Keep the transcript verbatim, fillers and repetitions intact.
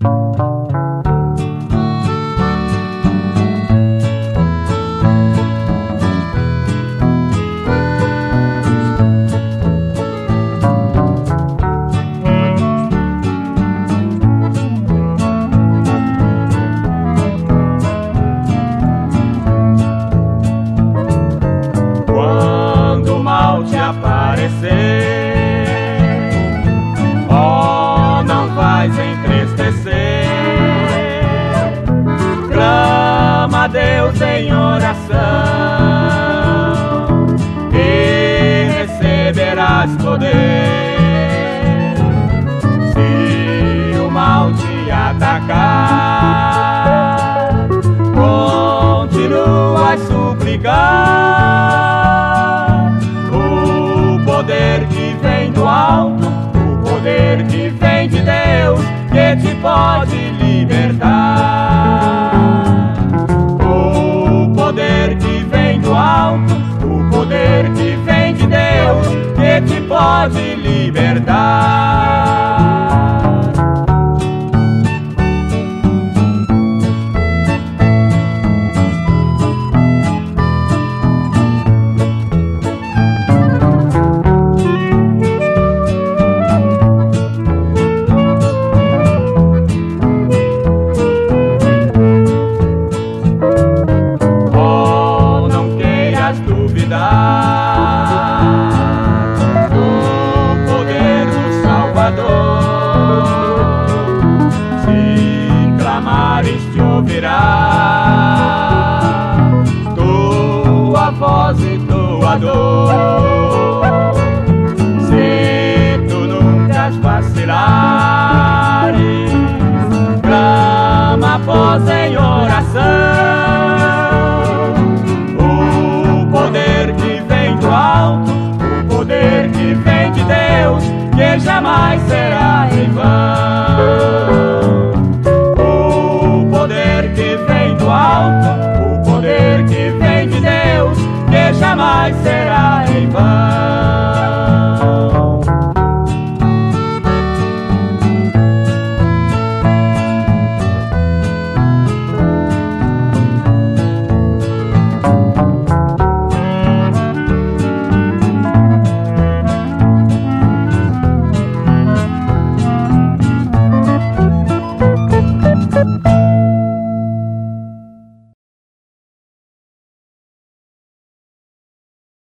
Oh, não faz entristecer. Clama a Deus em oração e receberás poder. Se o mal te atacar, continua a suplicar. O poder que vem do alto, o poder que vem de Deus, que te pode libertar. O poder que vem do alto, o poder que vem de Deus, que te pode libertar. Do poder do Salvador, se clamares te ouvirá tua voz e tua dor. Se tu nunca vacilares, clama a voz em oração. O poder que vem de Deus, que jamais será em vão.